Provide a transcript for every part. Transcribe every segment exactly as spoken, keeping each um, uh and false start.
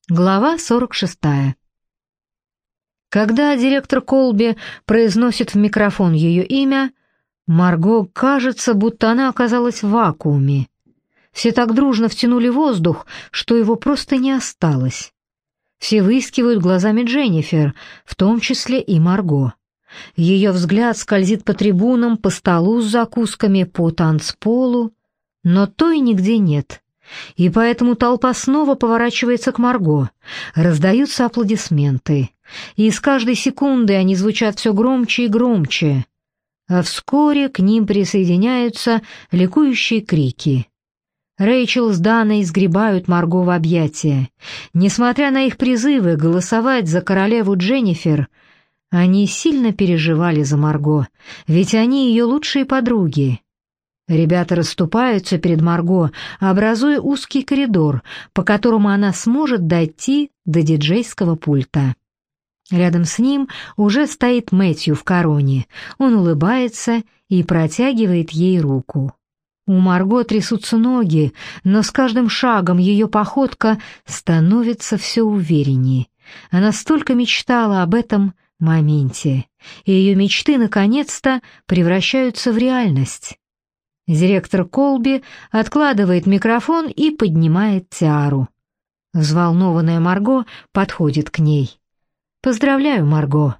Глава сорок шестая. Когда директор Колби произносит в микрофон ее имя, Марго кажется, будто она оказалась в вакууме. Все так дружно втянули воздух, что его просто не осталось. Все выискивают глазами Дженнифер, в том числе и Марго. Ее взгляд скользит по трибунам, по столу с закусками, по танцполу, но той нигде нет. И поэтому толпа снова поворачивается к Марго. Раздаются аплодисменты. И с каждой секундой они звучат все громче и громче. А вскоре к ним присоединяются ликующие крики. Рэйчел с Даной сгребают Марго в объятия. Несмотря на их призывы голосовать за королеву Дженнифер, они сильно переживали за Марго, ведь они ее лучшие подруги. Ребята расступаются перед Марго, образуя узкий коридор, по которому она сможет дойти до диджейского пульта. Рядом с ним уже стоит Мэтью в короне. Он улыбается и протягивает ей руку. У Марго трясутся ноги, но с каждым шагом ее походка становится все увереннее. Она столько мечтала об этом моменте, и ее мечты наконец-то превращаются в реальность. Директор Колби откладывает микрофон и поднимает тиару. Взволнованная Марго подходит к ней. «Поздравляю, Марго»,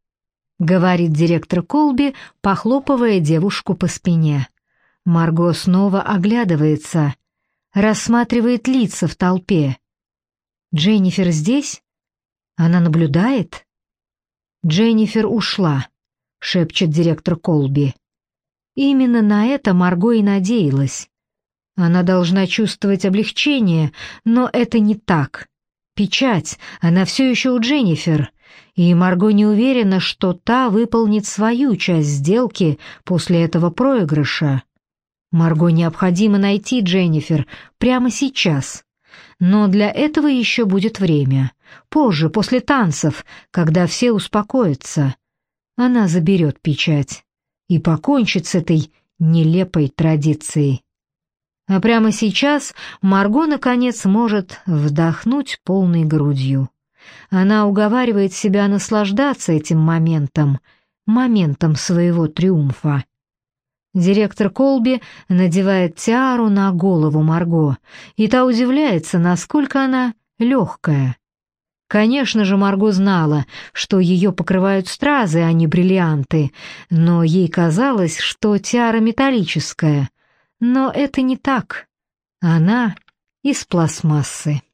— говорит директор Колби, похлопывая девушку по спине. Марго снова оглядывается, рассматривает лица в толпе. «Дженнифер здесь? Она наблюдает?» «Дженнифер ушла», — шепчет директор Колби. Именно на это Марго и надеялась. Она должна чувствовать облегчение, но это не так. Печать, она все еще у Дженнифер, и Марго не уверена, что та выполнит свою часть сделки после этого проигрыша. Марго необходимо найти Дженнифер прямо сейчас. Но для этого еще будет время. Позже, после танцев, когда все успокоятся, она заберет печать и покончит с этой нелепой традицией. А прямо сейчас Марго, наконец, может вдохнуть полной грудью. Она уговаривает себя наслаждаться этим моментом, моментом своего триумфа. Директор Колби надевает тиару на голову Марго, и та удивляется, насколько она легкая. Конечно же, Марго знала, что ее покрывают стразы, а не бриллианты, но ей казалось, что тиара металлическая. Но это не так. Она из пластмассы.